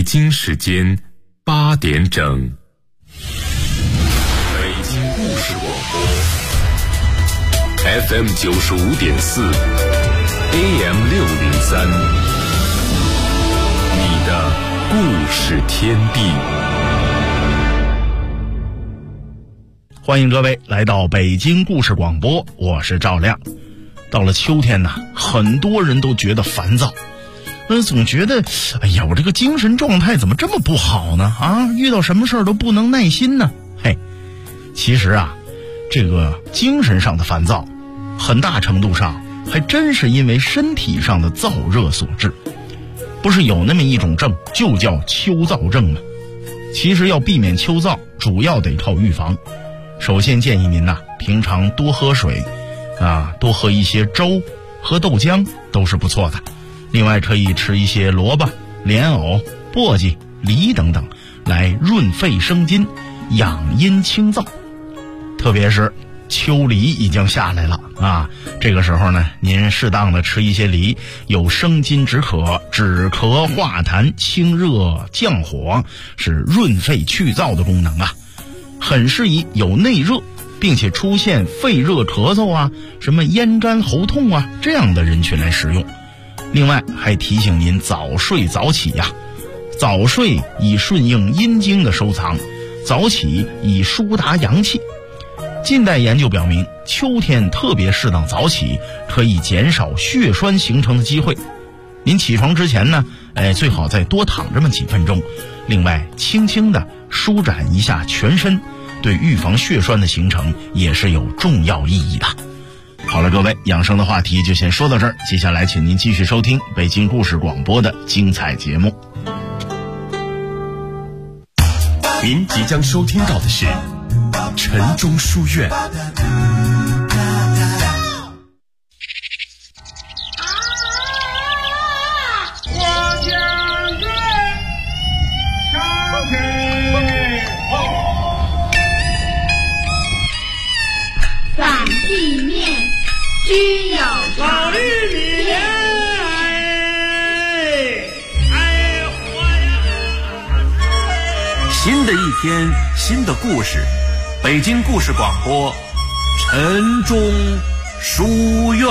京时间8点整。北京故事广播 FM 95.4 AM 603，你的故事天地。 欢迎各位来到北京故事广播，我是赵亮。到了秋天呢，很多人都觉得烦躁，总觉得哎呀，我这个精神状态怎么这么不好呢？遇到什么事儿都不能耐心呢？其实啊，这个精神上的烦躁很大程度上还真是因为身体上的燥热所致。不是有那么一种症就叫秋燥症吗？其实要避免秋燥，主要得靠预防。首先建议您平常多喝水多喝一些粥，喝豆浆都是不错的。另外可以吃一些萝卜、莲藕、簸箕、梨等等，来润肺生津，养阴清燥。特别是秋梨已经下来了这个时候呢，您适当的吃一些梨，有生津止渴、止咳化痰、清热降火，是润肺去燥的功能很适宜有内热并且出现肺热咳嗽什么咽干喉痛这样的人群来食用。另外还提醒您早睡早起早睡以顺应阴经的收藏，早起以疏达阳气。近代研究表明，秋天特别适当早起，可以减少血栓形成的机会。您起床之前呢，最好再多躺这么几分钟。另外，轻轻地舒展一下全身，对预防血栓的形成也是有重要意义的。好了，各位，养生的话题就先说到这儿，接下来请您继续收听北京故事广播的精彩节目。 您即将收听到的是晨钟书院。 反地面居有常， 新的一天，新的故事，北京故事广播晨钟书院。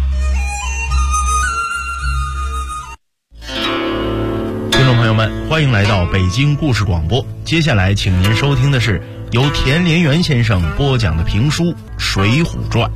听众朋友们，欢迎来到北京故事广播。接下来请您收听的是由田连元先生播讲的评书《水浒传》。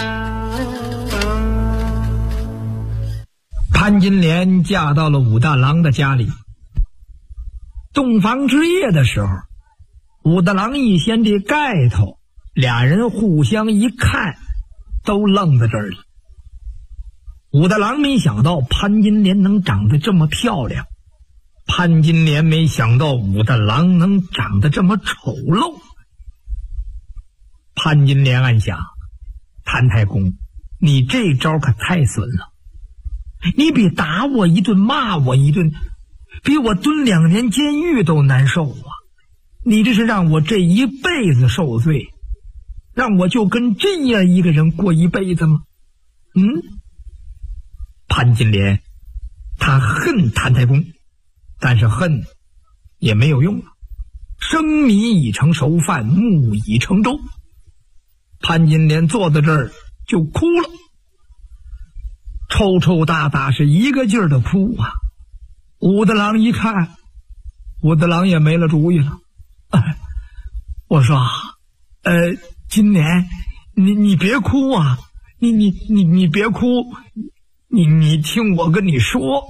潘金莲嫁到了武大郎的家里。洞房之夜的时候，武大郎一掀这盖头，俩人互相一看，都愣在这儿了。武大郎没想到潘金莲能长得这么漂亮，潘金莲没想到武大郎能长得这么丑陋。潘金莲暗想，谭太公，你这招可太损了，你比打我一顿骂我一顿，比我蹲2年监狱都难受你这是让我这一辈子受罪，让我就跟这样一个人过一辈子吗？潘金莲他恨谭太公，但是恨也没有用生米已成熟饭，木已成舟。潘金莲坐在这儿就哭了，抽抽搭搭是一个劲儿的哭武大郎一看，武大郎也没了主意了。我说金莲，你别哭你别哭，你听我跟你说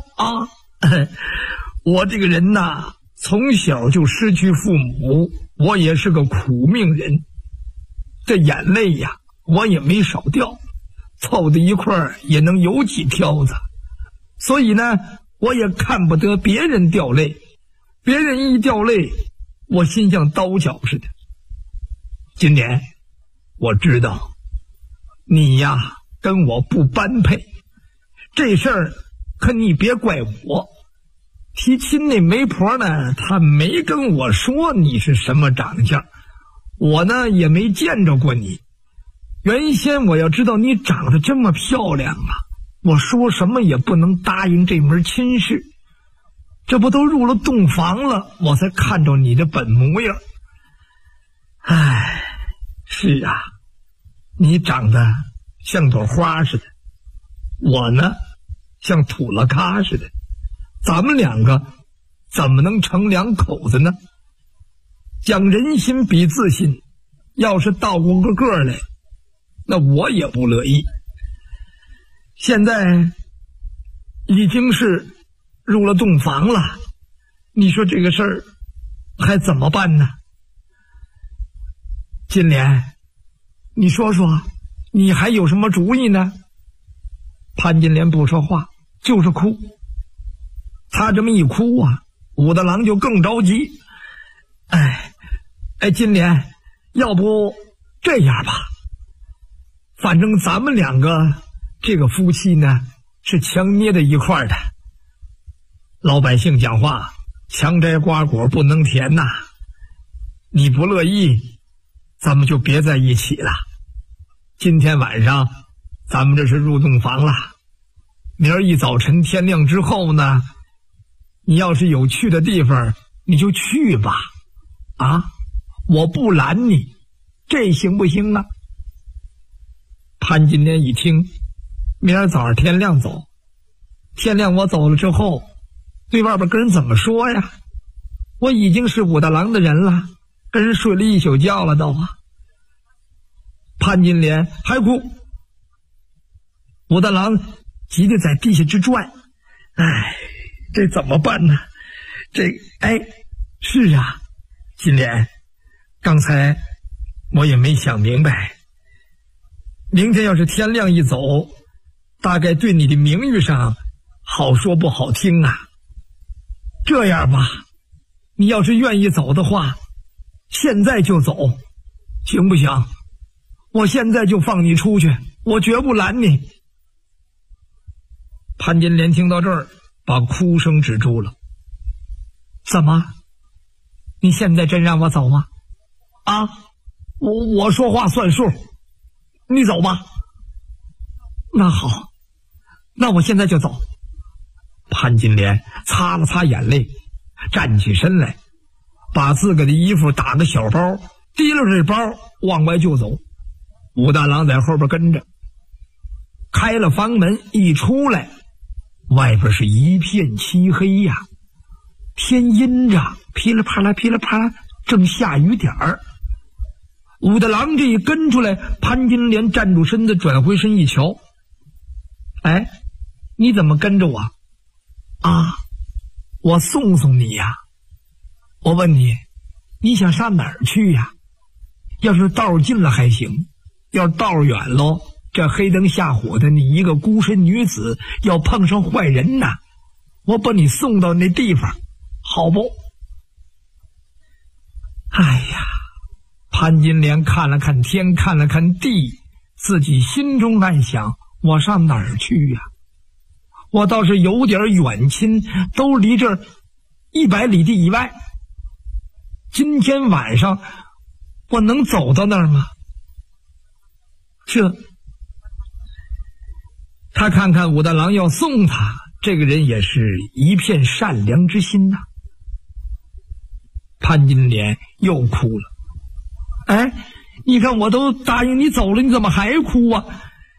我这个人从小就失去父母，我也是个苦命人，这眼泪我也没少掉，凑在一块儿也能有几条子，所以呢我也看不得别人掉泪，别人一掉泪我心像刀绞似的。金莲，我知道你跟我不般配，这事儿可你别怪我。提亲那媒婆呢，她没跟我说你是什么长相，我呢也没见着过你。原先我要知道你长得这么漂亮我说什么也不能答应这门亲事。 这不都入了洞房了，我才看着你的本模样。唉，是啊，你长得像朵花似的，我呢像土了咖似的，咱们两个怎么能成两口子呢？讲人心比自心，要是倒过个个来，那我也不乐意。现在已经是入了洞房了，你说这个事儿还怎么办呢？金莲，你说说，你还有什么主意呢？潘金莲不说话，就是哭。他这么一哭啊，武大郎就更着急。金莲，要不这样吧，反正咱们两个这个夫妻呢是强捏在一块的，老百姓讲话，强摘瓜果不能甜呐。你不乐意，咱们就别在一起了。今天晚上咱们这是入洞房了，明儿一早晨天亮之后呢，你要是有去的地方你就去吧，我不拦你，这行不行啊？潘金莲一听，明儿早上天亮走，天亮我走了之后，对外边跟人怎么说呀？我已经是武大郎的人了，跟人睡了一宿觉了都啊。潘金莲还哭，武大郎急得在地下直转。这怎么办呢？是啊，金莲，刚才我也没想明白，明天要是天亮一走，大概对你的名誉上好说不好听啊。这样吧，你要是愿意走的话，现在就走，行不行？我现在就放你出去，我绝不拦你。潘金莲听到这儿，把哭声止住了。怎么？你现在真让我走吗？我说话算数，你走吧。那好，那我现在就走。潘金莲擦了擦眼泪，站起身来，把自个的衣服打个小包，提溜着包往外就走。武大郎在后边跟着，开了房门一出来，外边是一片漆黑呀，天阴着，噼里啪啦噼里啪啦，正下雨点儿。武大郎这一跟出来，潘金莲站住身子，转回身一瞧，你怎么跟着我？我送送你呀。我问你，你想上哪儿去呀？要是道近了还行，要是道远喽，这黑灯瞎火的，你一个孤身女子要碰上坏人呐，我把你送到那地方，好不？潘金莲看了看天，看了看地，自己心中暗想，我上哪儿去呀？我倒是有点远亲，都离这儿100里地以外，今天晚上我能走到那儿吗？他看看武大郎要送他，这个人也是一片善良之心呐。潘金莲又哭了。你看我都答应你走了，你怎么还哭啊？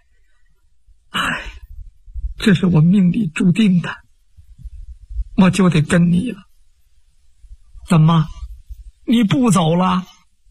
这是我命里注定的，我就得跟你了。怎么，你不走了？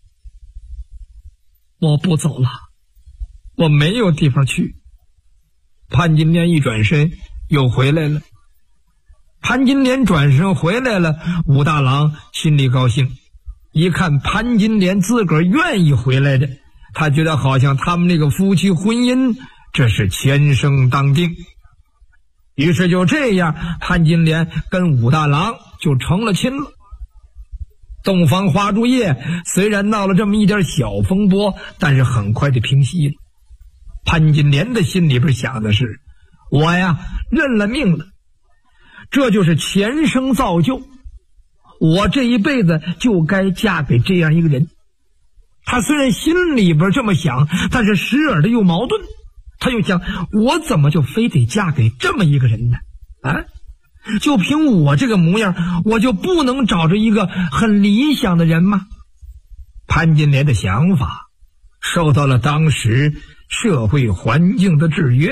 我不走了，我没有地方去。潘金莲一转身又回来了。潘金莲转身回来了，武大郎心里高兴，一看潘金莲自个儿愿意回来的，他觉得好像他们那个夫妻婚姻这是前生当定。于是就这样，潘金莲跟武大郎就成了亲了。洞房花烛夜虽然闹了这么一点小风波，但是很快就平息了。潘金莲的心里边想的是，我呀认了命了，这就是前生造就，我这一辈子就该嫁给这样一个人。他虽然心里边这么想，但是时而的又矛盾，他又想，我怎么就非得嫁给这么一个人呢？ 就凭我这个模样，我就不能找着一个很理想的人吗？潘金莲的想法受到了当时社会环境的制约。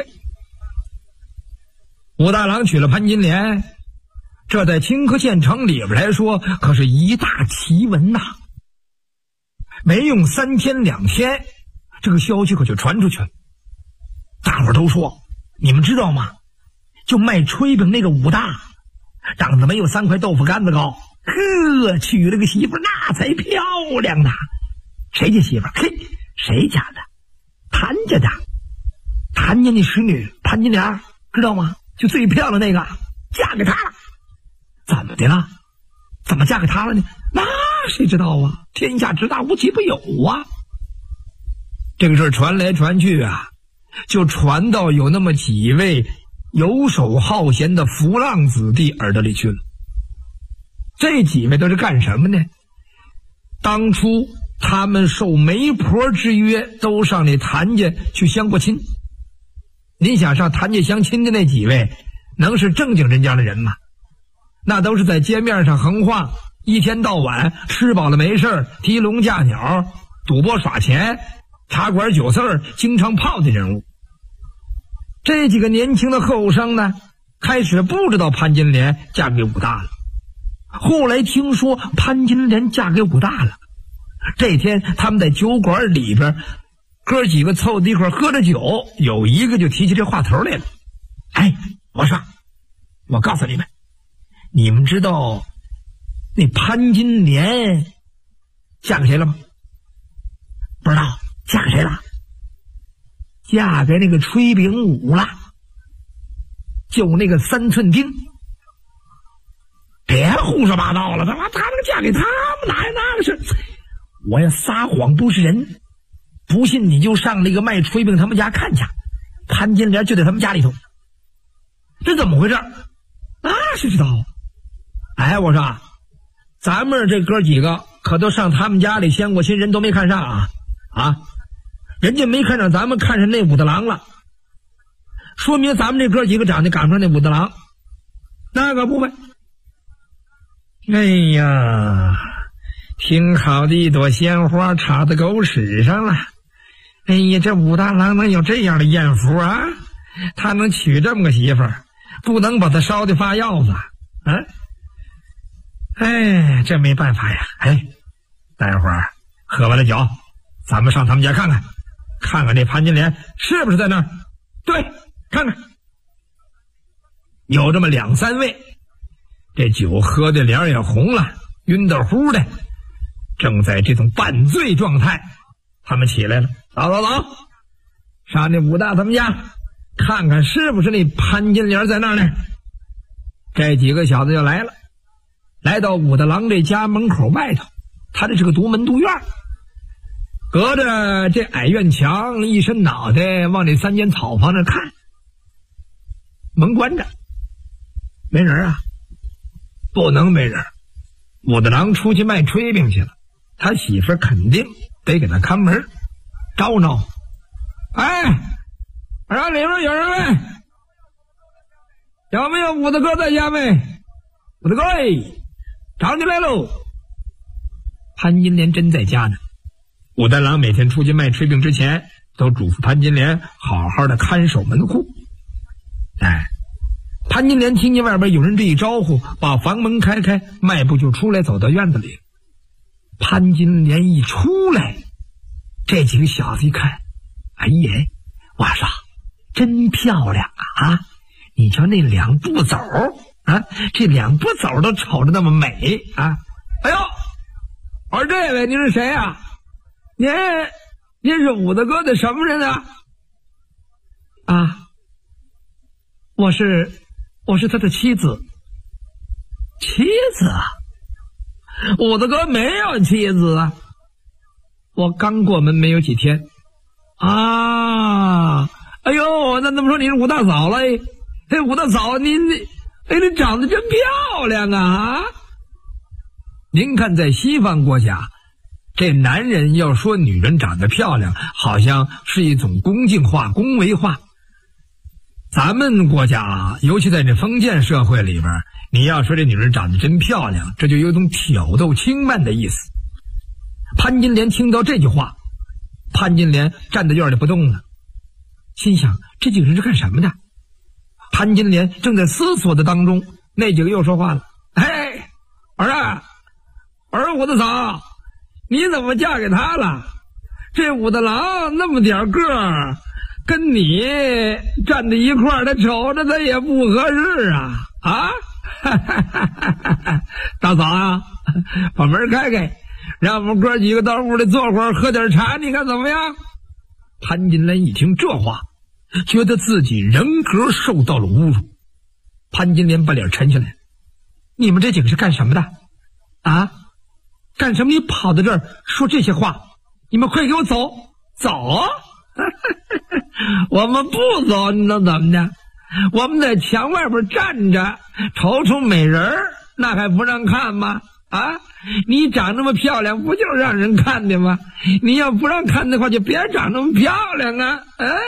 武大郎娶了潘金莲，这在清河县城里边来说可是一大奇闻呐。没用3天2天，这个消息可就传出去了。大伙儿都说，你们知道吗？就卖炊饼那个武大，长得没有3块豆腐干子高，呵，娶了个媳妇那才漂亮呢。谁家媳妇？嘿，谁家的？谭家的。谭家那使女潘金莲，知道吗？就最漂亮那个，嫁给他了。怎么的了？怎么嫁给他了呢？那谁知道啊？天下之大，无奇不有啊。这个事儿传来传去啊，就传到有那么几位游手好闲的浮浪子弟耳朵里去了。这几位都是干什么呢？当初他们受媒婆之约，都上那谭家去相过亲。你想上谭家相亲的那几位，能是正经人家的人吗？那都是在街面上横晃，一天到晚吃饱了没事提笼架鸟，赌博耍钱，茶馆酒肆经常泡的人物。这几个年轻的后生呢，开始不知道潘金莲嫁给武大了，后来听说潘金莲嫁给武大了。这天他们在酒馆里边，哥几个凑在一块喝着酒，有一个就提起这话头来了。哎，我说，我告诉你们，你们知道那潘金莲嫁给谁了吗？不知道。嫁给谁了？嫁给那个炊饼武了，就那个3寸丁。别胡说八道了，他能嫁给他吗？哪有那个事？我要撒谎不是人，不信你就上那个卖炊饼他们家看去，潘金莲就在他们家里头。这怎么回事？那谁知道啊？哎，我说，咱们这哥几个可都上他们家里相过亲，人都没看上啊！人家没看上咱们，看上那武大郎了，说明咱们这哥几个长得赶不上那武大郎，那个不呗？哎呀，挺好的一朵鲜花插在狗屎上了。哎呀，这武大郎能有这样的艳福啊？他能娶这么个媳妇儿，不能把他烧的发药子啊？哎，这没办法呀。哎，待会儿喝完了酒，咱们上他们家看看，看看这潘金莲是不是在那儿。对，看看。有这么2、3位，这酒喝的脸也红了，晕得乎的，正在这种半醉状态。他们起来了，走，上那武大他们家看看是不是那潘金莲在那儿呢。这几个小子就来了，来到武大郎这家门口外头，他这是个独门独院，隔着这矮院墙，一伸脑袋往那3间草房那看，门关着，没人啊，不能没人。武大郎出去卖炊饼去了，他媳妇肯定得给他看门，招闹。哎，让里面有人没？有没有武大哥在家没？武大哥，找你来喽！潘金莲真在家呢。武大郎每天出去卖炊饼之前，都嘱咐潘金莲好好的看守门户。哎，潘金莲听见外边有人这一招呼，把房门开开，迈步就出来，走到院子里。潘金莲一出来，这几个小子一看，哎呀，我说真漂亮啊！你瞧那2步走啊，这2步走都瞅着那么美啊！哎呦，我说这位您是谁啊？您是武大哥的什么人啊？啊，我是他的妻子。妻子啊？武大哥没有妻子啊，我刚过门没有几天啊。哎呦，那么说你是武大嫂了？哎，武大嫂，您长得真漂亮啊！您看，在西方国家，这男人要说女人长得漂亮，好像是一种恭敬话、恭维话。 咱们国家尤其在这封建社会里边，你要说这女人长得真漂亮，这就有种挑逗轻慢的意思。潘金莲听到这句话，潘金莲站在院里不动了，心想这几个人是干什么的？潘金莲正在思索的当中，那几个又说话了：嘿，儿我的嫂，你怎么嫁给他了？这武大郎那么点个儿，跟你站在一块儿，他瞅着他也不合适啊！大嫂啊，把门开开，让我们哥几个到屋里坐会儿，喝点茶，你看怎么样？潘金莲一听这话，觉得自己人格受到了侮辱。潘金莲把脸沉下来：你们这几个是干什么的？啊？干什么？你跑到这儿说这些话？你们快给我走！走！我们不走，你能怎么的？我们在墙外边站着，瞅瞅美人儿，那还不让看吗？啊，你长那么漂亮，不就是让人看的吗？你要不让看的话，就别长那么漂亮啊！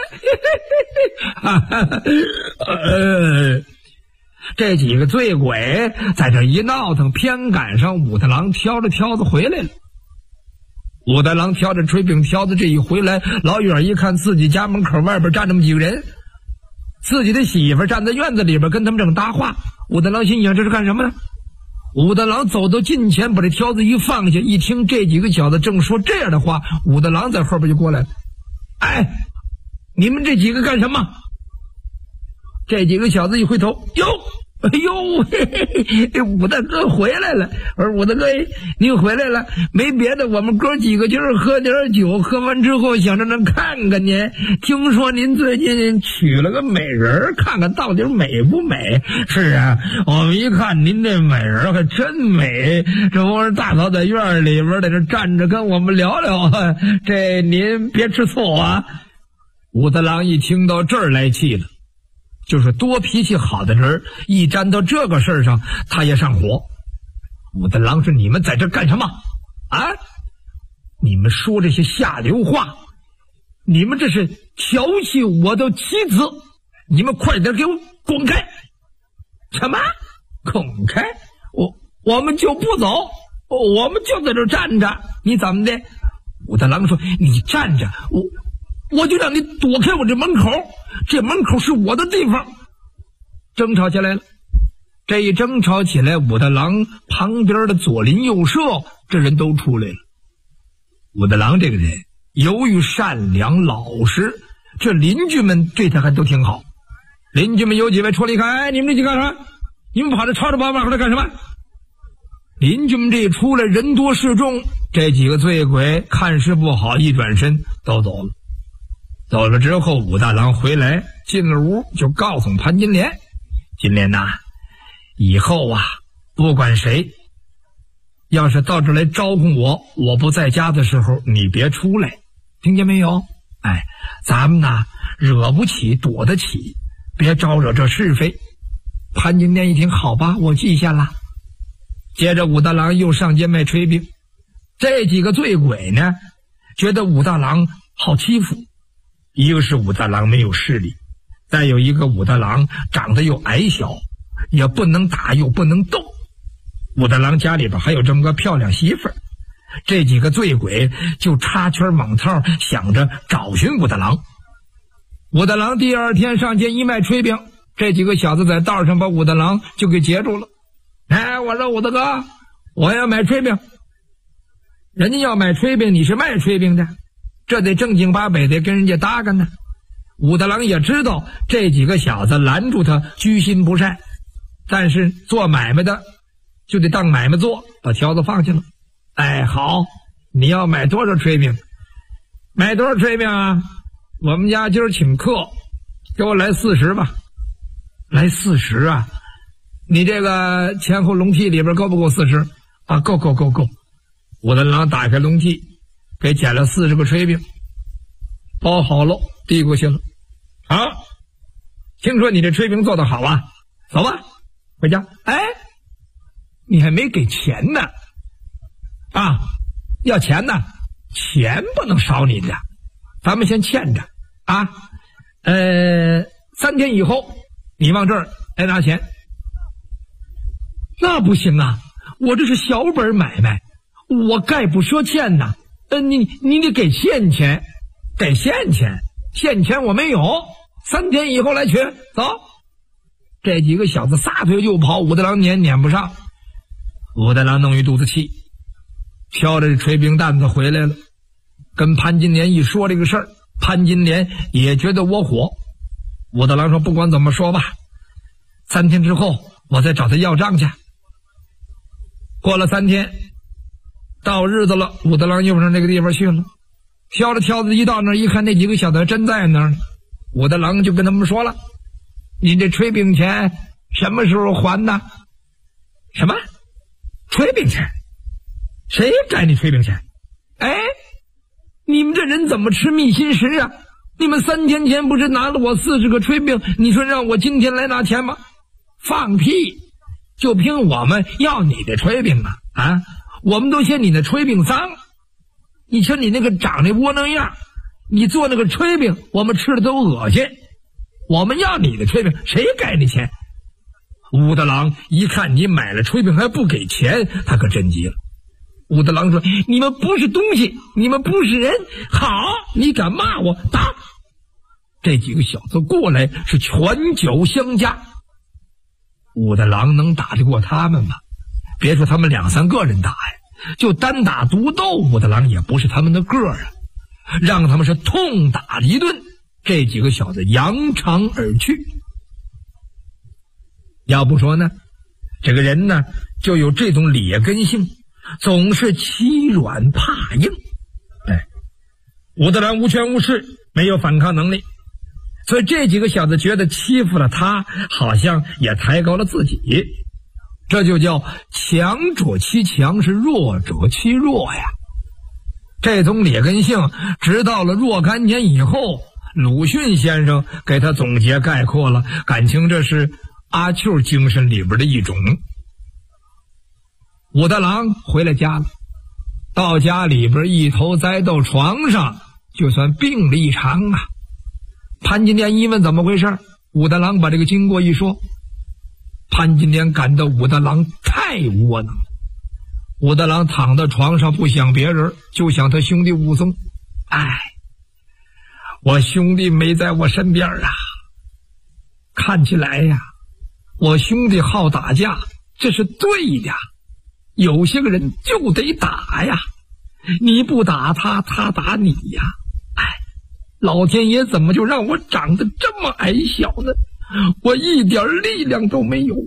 这几个醉鬼在这一闹腾，偏赶上武大郎挑着挑子回来了。武大郎挑着炊饼挑子这一回来，老远一看自己家门口外边站这么几个人，自己的媳妇站在院子里边跟他们正搭话。武大郎心想这是干什么呢？武大郎走到近前，把这挑子一放下，一听这几个小子正说这样的话，武大郎在后边就过来了：哎，你们这几个干什么？这几个小子一回头，哟，哎呦，这武大哥回来了！我说武大哥，您回来了，没别的，我们哥几个就是喝点酒，喝完之后想着能看看您。听说您最近娶了个美人，看看到底美不美？是啊，我们一看您这美人还真美，这不是大嫂在院里边在这站着跟我们聊聊，这您别吃醋啊。武大郎一听到这儿来气了。就是多脾气好的人，一沾到这个事儿上，他也上火。武大郎说：“你们在这干什么？啊？你们说这些下流话，你们这是调戏我的妻子！你们快点给我滚开！什么？滚开？我们就不走，我们就在这站着。你怎么的？”武大郎说：“你站着，我就让你躲开我这门口，这门口是我的地方。”争吵起来了。这一争吵起来，武大郎旁边的左邻右舍这人都出来了。武大郎这个人由于善良老实，这邻居们对他还都挺好。邻居们有几位出来一看：“哎，你们这几个干什么？你们跑着吵着把回来干什么？”邻居们这一出来，人多势众，这几个醉鬼看势不好，一转身都走了。走了之后，武大郎回来进了屋，就告诉潘金莲：“金莲呐，以后啊，不管谁要是到这来招呼我不在家的时候，你别出来，听见没有？哎，咱们呐惹不起躲得起，别招惹这是非。”潘金莲一听，好吧，我记下了。接着武大郎又上街卖炊饼。这几个醉鬼呢，觉得武大郎好欺负。一个是武大郎没有势力，再有一个武大郎长得又矮小，也不能打又不能斗。武大郎家里边还有这么个漂亮媳妇儿，这几个醉鬼就插圈网套，想着找寻武大郎。武大郎第二天上街一卖炊饼，这几个小子在道上把武大郎就给截住了。哎，我说武大哥，我要买炊饼。人家要买炊饼，你是卖炊饼的，这得正经八百得跟人家搭干呢。武大郎也知道这几个小子拦住他居心不善，但是做买卖的就得当买卖做，把条子放下了。哎，好，你要买多少炊饼？买多少炊饼啊？我们家今儿请客，给我来40吧。来40啊？你这个前后笼屉里边够不够40？啊，够。武大郎打开笼屉，给捡了40个炊饼，包好了，递过去了。好，听说你这炊饼做得好啊，走吧，回家。哎，你还没给钱呢。啊，要钱呢？钱不能少你的，咱们先欠着啊。 3天以后你往这儿来拿钱。那不行啊，我这是小本买卖，我概不赊欠呐。你得给现钱，给现钱，现钱我没有。3天以后来取，走。这几个小子撒腿就跑，武大郎撵不上。武大郎弄一肚子气，挑着炊饼担子回来了，跟潘金莲一说这个事儿，潘金莲也觉得我火。武大郎说不管怎么说吧，3天之后我再找他要账去。过了3天，到日子了，武大郎又上这个地方去了，挑着挑子一到那儿一看，那几个小子真在那儿呢。武大郎就跟他们说了，你这炊饼钱什么时候还呢？什么炊饼钱？谁该你炊饼钱？哎，你们这人怎么吃密心食啊？你们3天前不是拿了我40个炊饼，你说让我今天来拿钱吗？放屁！就凭我们要你的炊饼啊！啊，我们都嫌你那炊饼脏。你瞧你那个长那窝囊样，你做那个炊饼我们吃的都恶心。我们要你的炊饼，谁该你钱？武大郎一看你买了炊饼还不给钱，他可真急了。武大郎说，你们不是东西，你们不是人，好，你敢骂我，打！这几个小子过来是拳脚相加。武大郎能打得过他们吗？别说他们2、3个人打呀，就单打独斗，武大郎也不是他们的个儿啊。让他们是痛打一顿，这几个小子扬长而去。要不说呢，这个人呢就有这种劣根性，总是欺软怕硬。武大郎无权无势，没有反抗能力，所以这几个小子觉得欺负了他，好像也抬高了自己。这就叫强者欺强，是弱者欺弱呀。这种劣根性直到了若干年以后，鲁迅先生给他总结概括了，感情这是阿丘精神里边的一种。武大郎回了家了，到家里边一头栽到床上，就算病了一场啊。潘金莲一问怎么回事，武大郎把这个经过一说，潘金莲感到武大郎太窝囊了。武大郎躺在床上不想别人，就想他兄弟武松。我兄弟没在我身边啊，看起来呀，我兄弟好打架，这是对的，有些个人就得打呀，你不打他，他打你呀。老天爷怎么就让我长得这么矮小呢？我一点力量都没有。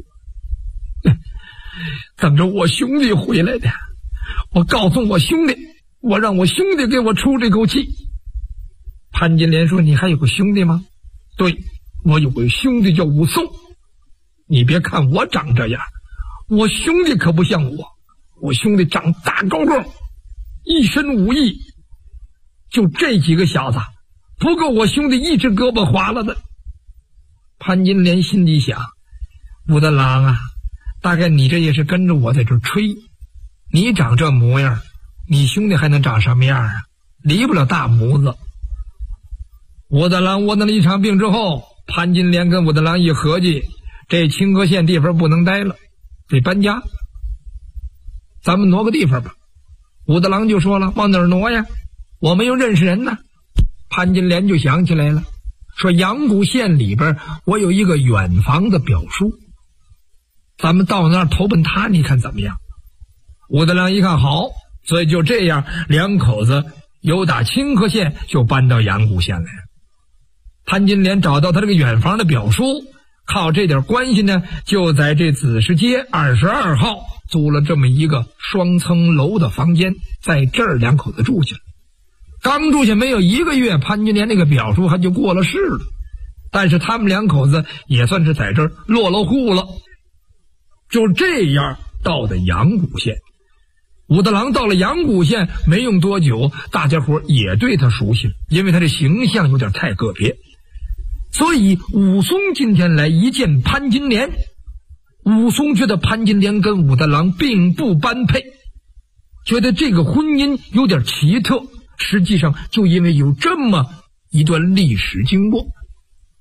等着我兄弟回来的，我告诉我兄弟，我让我兄弟给我出这口气。潘金莲说，你还有个兄弟吗？对，我有个兄弟叫武松。你别看我长这样，我兄弟可不像我兄弟长大高个，一身武艺，就这几个小子不够我兄弟一只胳膊划了的。潘金莲心里想，武大郎啊，大概你这也是跟着我在这吹，你长这模样，你兄弟还能长什么样啊？离不了大模子。武大郎窝囊了一场病之后，潘金莲跟武大郎一合计，这清河县地方不能待了，得搬家，咱们挪个地方吧。武大郎就说了，往哪儿挪呀？我们又认识人呢。潘金莲就想起来了，说阳谷县里边我有一个远房的表叔，咱们到那儿投奔他，你看怎么样？武大郎一看好，所以就这样，两口子由打清河县就搬到阳谷县来了。潘金莲找到他这个远房的表叔，靠这点关系呢，就在这子时街22号租了这么一个双层楼的房间，在这儿两口子住去了。刚住下没有1个月，潘金莲那个表叔他就过了世了，但是他们两口子也算是在这儿落了户了。就这样到的阳谷县。武大郎到了阳谷县没用多久，大家伙也对他熟悉了，因为他的形象有点太个别。所以武松今天来一见潘金莲，武松觉得潘金莲跟武大郎并不般配，觉得这个婚姻有点奇特，实际上就因为有这么一段历史经过。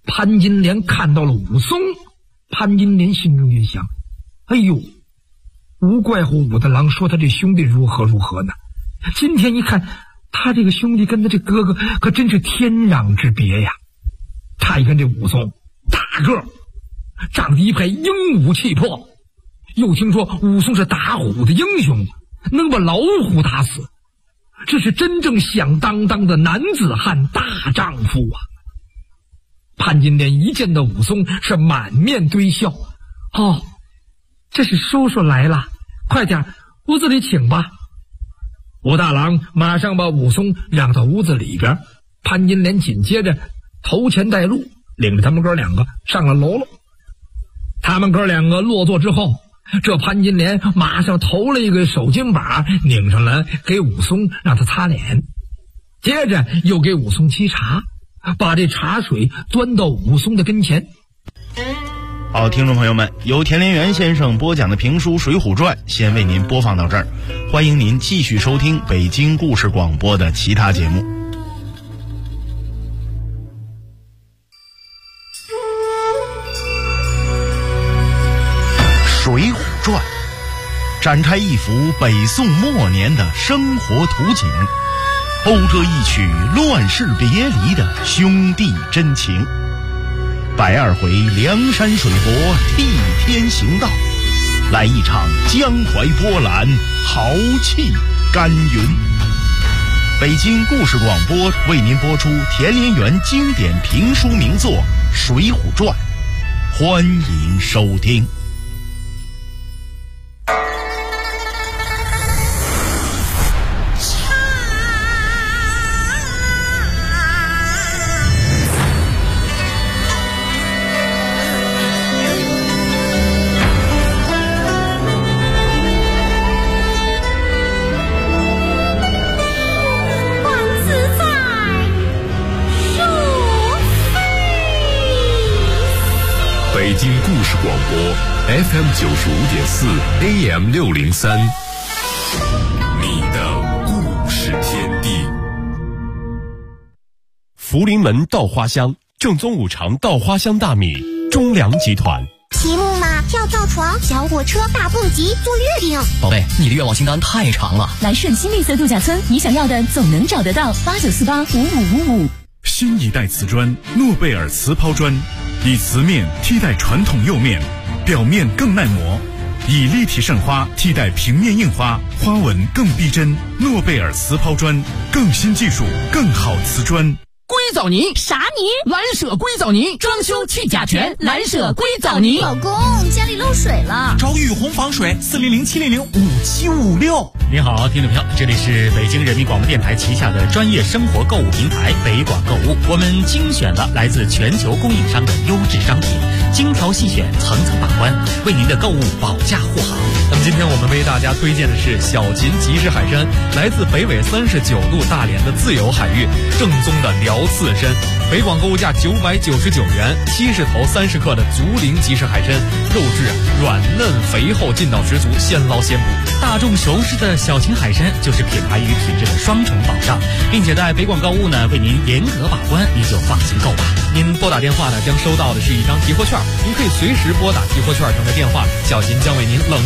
潘金莲看到了武松，潘金莲心中也想，哎呦，无怪乎武大郎说他这兄弟如何如何呢，今天一看他这个兄弟跟他这哥哥可真是天壤之别呀。他一看这武松大个，长得一派英武气魄，又听说武松是打虎的英雄，能把老虎打死，这是真正响当当的男子汉大丈夫啊。潘金莲一见到武松是满面堆笑，哦，这是叔叔来了，快点屋子里请吧。武大郎马上把武松让到屋子里边，潘金莲紧接着头前带路，领着他们哥两个上了楼了。他们哥两个落座之后，这潘金莲马上投了一个手巾把拧上来给武松让他擦脸，接着又给武松沏茶，把这茶水端到武松的跟前。 好，听众朋友们，由田连元先生播讲的评书《水浒传》先为您播放到这儿，欢迎您继续收听北京故事广播的其他节目。《水浒传》展开一幅北宋末年的生活图景，讴歌一曲乱世别离的兄弟真情。120回梁山水泊替天行道，来一场江淮波澜，豪气干云。北京故事广播为您播出田连元经典评书名作《水浒传》，欢迎收听。 北京故事广播 FM95.4 AM603， 你的故事天地。福临门稻花香，正宗五常稻花香大米，中粮集团。 骑木马、跳跳床、小火车、大蹦极、做月饼。 宝贝，你的愿望清单太长了。 来顺新绿色度假村，你想要的总能找得到。89485555。 新一代瓷砖诺贝尔瓷抛砖，以瓷面替代传统釉面，表面更耐磨；以立体渗花替代平面印花，花纹更逼真。诺贝尔瓷抛砖，更新技术，更好瓷砖。 硅藻泥啥泥？ 蓝舍硅藻泥，装修去甲醛，蓝舍硅藻泥。 老公，家里漏水了， 找雨虹防水，400-700-5756。 您好，听众朋友，这里是北京人民广播电台旗下的专业生活购物平台北广购物，我们精选了来自全球供应商的优质商品，精挑细选，层层把关，为您的购物保驾护航。 那么今天我们为大家推荐的是小秦即食海参，来自北纬39度大连的自由海域，正宗的辽刺参。北广购物价999元，70头30克的竹林即食海参，肉质软嫩肥厚，劲道十足，现捞现补。 大众熟识的小秦海参就是品牌与品质的双重保障，并且在北广购物呢为您严格把关，您就放心购吧。 您拨打电话呢将收到的是一张提货券，您可以随时拨打提货券上的电话，小秦将为您冷